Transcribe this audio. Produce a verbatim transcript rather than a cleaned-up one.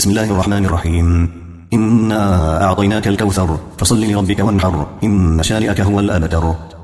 بسم الله الرحمن الرحيم. إنا أعطيناك الكوثر فصل لربك وانحر إن شانئك هو الأبتر.